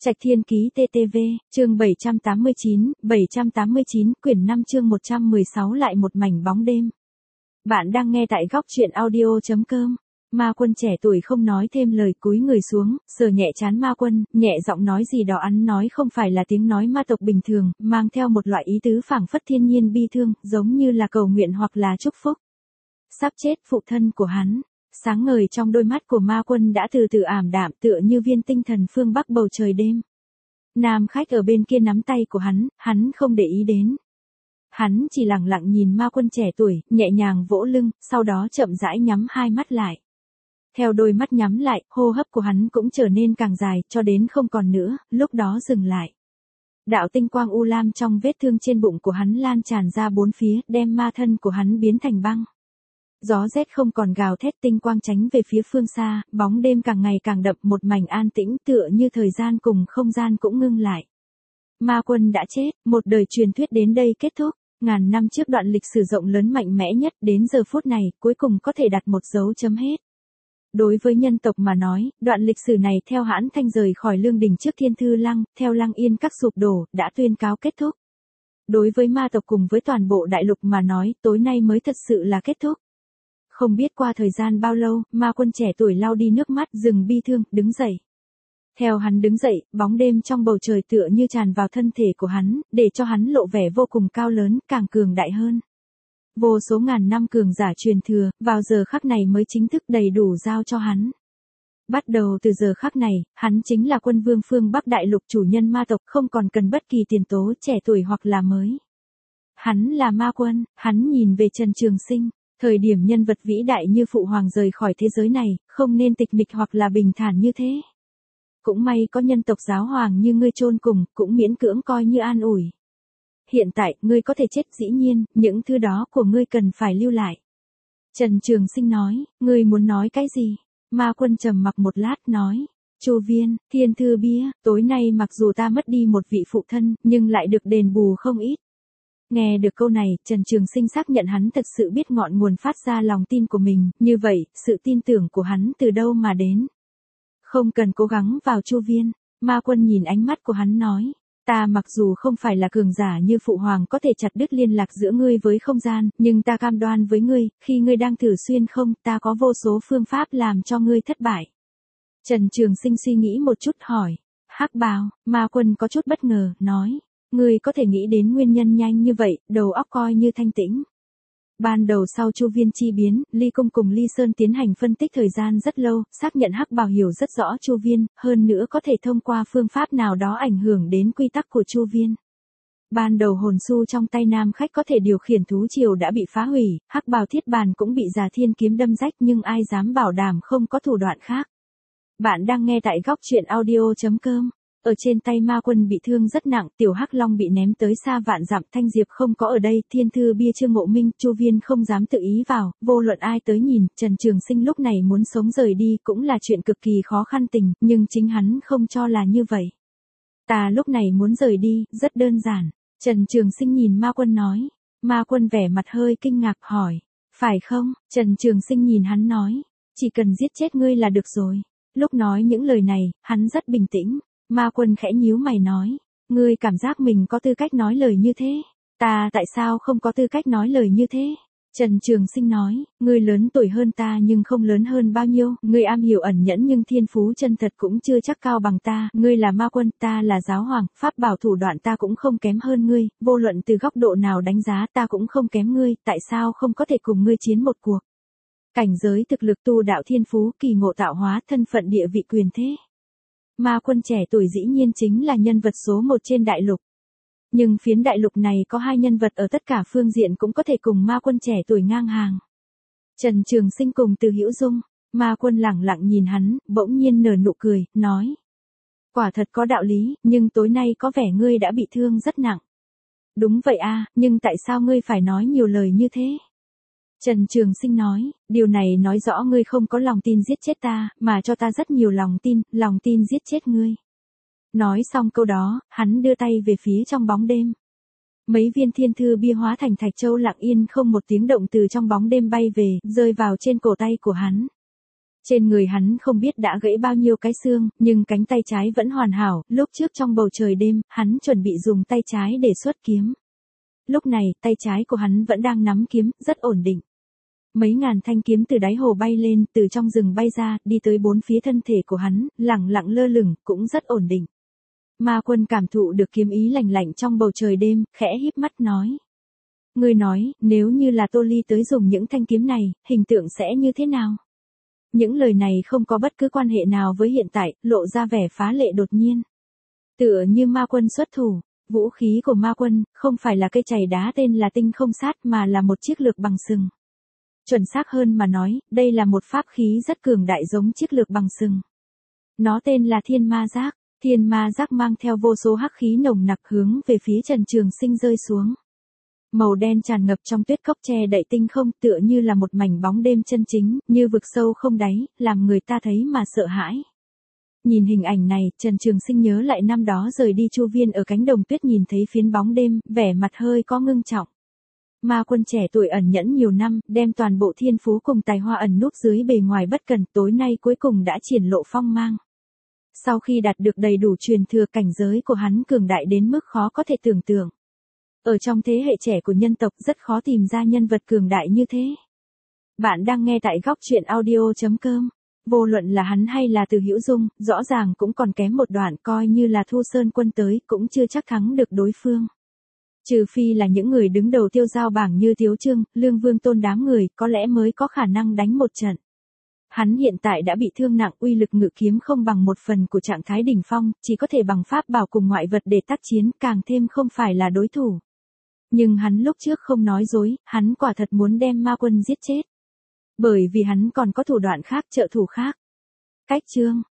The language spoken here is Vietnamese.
Trạch Thiên Ký TTV, chương 789, quyển 5 chương 116 lại một mảnh bóng đêm. Bạn đang nghe tại góc truyện audio.com. Ma Quân trẻ tuổi không nói thêm lời, cúi người xuống, sờ nhẹ trán Ma Quân, nhẹ giọng nói gì đó, hắn nói không phải là tiếng nói ma tộc bình thường, mang theo một loại ý tứ phảng phất thiên nhiên bi thương, giống như là cầu nguyện hoặc là chúc phúc. Sắp chết phụ thân của hắn. Sáng ngời trong đôi mắt của Ma Quân đã từ từ ảm đạm, tựa như viên tinh thần phương bắc bầu trời đêm. Nam khách ở bên kia nắm tay của hắn không để ý đến. Hắn chỉ lặng lặng nhìn Ma Quân trẻ tuổi, nhẹ nhàng vỗ lưng, sau đó chậm rãi nhắm hai mắt lại. Theo đôi mắt nhắm lại, hô hấp của hắn cũng trở nên càng dài, cho đến không còn nữa, lúc đó dừng lại. Đạo tinh quang u lam trong vết thương trên bụng của hắn lan tràn ra bốn phía, đem ma thân của hắn biến thành băng. Gió rét không còn gào thét, tinh quang tránh về phía phương xa, bóng đêm càng ngày càng đậm, một mảnh an tĩnh, tựa như thời gian cùng không gian cũng ngưng lại. Ma Quân đã chết, một đời truyền thuyết đến đây kết thúc. Ngàn năm trước đoạn lịch sử rộng lớn mạnh mẽ nhất, đến giờ phút này, cuối cùng có thể đặt một dấu chấm hết. Đối với nhân tộc mà nói, đoạn lịch sử này theo Hãn Thanh rời khỏi Lương Đình trước Thiên Thư Lăng, theo Lăng Yên các sụp đổ, đã tuyên cáo kết thúc. Đối với ma tộc cùng với toàn bộ đại lục mà nói, tối nay mới thật sự là kết thúc. Không biết qua thời gian bao lâu, Ma Quân trẻ tuổi lau đi nước mắt, dừng bi thương, đứng dậy. Theo hắn đứng dậy, bóng đêm trong bầu trời tựa như tràn vào thân thể của hắn, để cho hắn lộ vẻ vô cùng cao lớn, càng cường đại hơn. Vô số ngàn năm cường giả truyền thừa, vào giờ khắc này mới chính thức đầy đủ giao cho hắn. Bắt đầu từ giờ khắc này, hắn chính là quân vương phương Bắc đại lục, chủ nhân ma tộc, không còn cần bất kỳ tiền tố, trẻ tuổi hoặc là mới. Hắn là Ma Quân, hắn nhìn về Trần Trường Sinh. Thời điểm nhân vật vĩ đại như Phụ Hoàng rời khỏi thế giới này, không nên tịch mịch hoặc là bình thản như thế. Cũng may có nhân tộc giáo hoàng như ngươi chôn cùng, cũng miễn cưỡng coi như an ủi. Hiện tại, ngươi có thể chết, dĩ nhiên, những thứ đó của ngươi cần phải lưu lại. Trần Trường Sinh nói, ngươi muốn nói cái gì? Ma Quân trầm mặc một lát nói, Chu Viên, Thiên Thư Bia, tối nay mặc dù ta mất đi một vị phụ thân, nhưng lại được đền bù không ít. Nghe được câu này, Trần Trường Sinh xác nhận hắn thật sự biết ngọn nguồn phát ra lòng tin của mình, như vậy, sự tin tưởng của hắn từ đâu mà đến? Không cần cố gắng vào Chu Viên. Ma Quân nhìn ánh mắt của hắn nói, ta mặc dù không phải là cường giả như Phụ Hoàng có thể chặt đứt liên lạc giữa ngươi với không gian, nhưng ta cam đoan với ngươi, khi ngươi đang thử xuyên không, ta có vô số phương pháp làm cho ngươi thất bại. Trần Trường Sinh suy nghĩ một chút hỏi, Hắc Bào. Ma Quân có chút bất ngờ, nói, ngươi có thể nghĩ đến nguyên nhân nhanh như vậy, đầu óc coi như thanh tĩnh. Ban đầu sau Chu Viên chi biến, Ly Cung cùng Ly Sơn tiến hành phân tích thời gian rất lâu, xác nhận Hắc Bào hiểu rất rõ Chu Viên, hơn nữa có thể thông qua phương pháp nào đó ảnh hưởng đến quy tắc của Chu Viên. Ban đầu hồn su trong tay nam khách có thể điều khiển thú triều đã bị phá hủy, Hắc Bào thiết bàn cũng bị Già Thiên kiếm đâm rách, nhưng ai dám bảo đảm không có thủ đoạn khác. Bạn đang nghe tại góc truyện audio.com. Ở trên tay Ma Quân bị thương rất nặng, Tiểu Hắc Long bị ném tới xa vạn dặm, Thanh Diệp không có ở đây, Thiên Thư Bia chưa ngộ minh, Chu Viên không dám tự ý vào, vô luận ai tới nhìn, Trần Trường Sinh lúc này muốn sống rời đi cũng là chuyện cực kỳ khó khăn tình, nhưng chính hắn không cho là như vậy. Ta lúc này muốn rời đi, rất đơn giản. Trần Trường Sinh nhìn Ma Quân nói. Ma Quân vẻ mặt hơi kinh ngạc hỏi, phải không? Trần Trường Sinh nhìn hắn nói, chỉ cần giết chết ngươi là được rồi. Lúc nói những lời này, hắn rất bình tĩnh. Ma Quân khẽ nhíu mày nói, ngươi cảm giác mình có tư cách nói lời như thế? Ta tại sao không có tư cách nói lời như thế? Trần Trường Sinh nói, ngươi lớn tuổi hơn ta nhưng không lớn hơn bao nhiêu, ngươi am hiểu ẩn nhẫn nhưng thiên phú chân thật cũng chưa chắc cao bằng ta, ngươi là Ma Quân, ta là giáo hoàng, pháp bảo thủ đoạn ta cũng không kém hơn ngươi, vô luận từ góc độ nào đánh giá ta cũng không kém ngươi, tại sao không có thể cùng ngươi chiến một cuộc? Cảnh giới thực lực tu đạo thiên phú, kỳ ngộ tạo hóa, thân phận địa vị quyền thế. Ma Quân trẻ tuổi dĩ nhiên chính là nhân vật số một trên đại lục. Nhưng phiến đại lục này có hai nhân vật ở tất cả phương diện cũng có thể cùng Ma Quân trẻ tuổi ngang hàng. Trần Trường Sinh cùng Từ Hữu Dung. Ma Quân lẳng lặng nhìn hắn, bỗng nhiên nở nụ cười, nói. Quả thật có đạo lý, nhưng tối nay có vẻ ngươi đã bị thương rất nặng. Đúng vậy a, nhưng tại sao ngươi phải nói nhiều lời như thế? Trần Trường Sinh nói, điều này nói rõ ngươi không có lòng tin giết chết ta, mà cho ta rất nhiều lòng tin giết chết ngươi. Nói xong câu đó, hắn đưa tay về phía trong bóng đêm. Mấy viên Thiên Thư Bia hóa thành thạch châu lặng yên không một tiếng động từ trong bóng đêm bay về, rơi vào trên cổ tay của hắn. Trên người hắn không biết đã gãy bao nhiêu cái xương, nhưng cánh tay trái vẫn hoàn hảo, lúc trước trong bầu trời đêm, hắn chuẩn bị dùng tay trái để xuất kiếm. Lúc này, tay trái của hắn vẫn đang nắm kiếm, rất ổn định. Mấy ngàn thanh kiếm từ đáy hồ bay lên, từ trong rừng bay ra, đi tới bốn phía thân thể của hắn, lẳng lặng lơ lửng, cũng rất ổn định. Ma Quân cảm thụ được kiếm ý lạnh lạnh trong bầu trời đêm, khẽ híp mắt nói. Ngươi nói, nếu như là Tô Ly tới dùng những thanh kiếm này, hình tượng sẽ như thế nào? Những lời này không có bất cứ quan hệ nào với hiện tại, lộ ra vẻ phá lệ đột nhiên. Tựa như Ma Quân xuất thủ, vũ khí của Ma Quân, không phải là cây chày đá tên là tinh không sát mà là một chiếc lược bằng sừng. Chuẩn xác hơn mà nói, đây là một pháp khí rất cường đại giống chiếc lược bằng sừng. Nó tên là Thiên Ma Giác. Thiên Ma Giác mang theo vô số hắc khí nồng nặc hướng về phía Trần Trường Sinh rơi xuống. Màu đen tràn ngập trong tuyết cốc che đậy tinh không, tựa như là một mảnh bóng đêm chân chính, như vực sâu không đáy, làm người ta thấy mà sợ hãi. Nhìn hình ảnh này, Trần Trường Sinh nhớ lại năm đó rời đi Chu Viên ở cánh đồng tuyết, nhìn thấy phiến bóng đêm, vẻ mặt hơi có ngưng trọng. Ma Quân trẻ tuổi ẩn nhẫn nhiều năm, đem toàn bộ thiên phú cùng tài hoa ẩn núp dưới bề ngoài bất cần, tối nay cuối cùng đã triển lộ phong mang. Sau khi đạt được đầy đủ truyền thừa, cảnh giới của hắn cường đại đến mức khó có thể tưởng tượng. Ở trong thế hệ trẻ của nhân tộc rất khó tìm ra nhân vật cường đại như thế. Bạn đang nghe tại góc truyện audio.com. Vô luận là hắn hay là Từ Hữu Dung, rõ ràng cũng còn kém một đoạn, coi như là Thu Sơn Quân tới cũng chưa chắc thắng được đối phương. Trừ phi là những người đứng đầu tiêu giao bảng như Tiếu Trương, Lương Vương Tôn đám người, có lẽ mới có khả năng đánh một trận. Hắn hiện tại đã bị thương nặng, uy lực ngự kiếm không bằng một phần của trạng thái đỉnh phong, chỉ có thể bằng pháp bảo cùng ngoại vật để tác chiến, càng thêm không phải là đối thủ. Nhưng hắn lúc trước không nói dối, hắn quả thật muốn đem Ma Quân giết chết. Bởi vì hắn còn có thủ đoạn khác, trợ thủ khác. Cách chương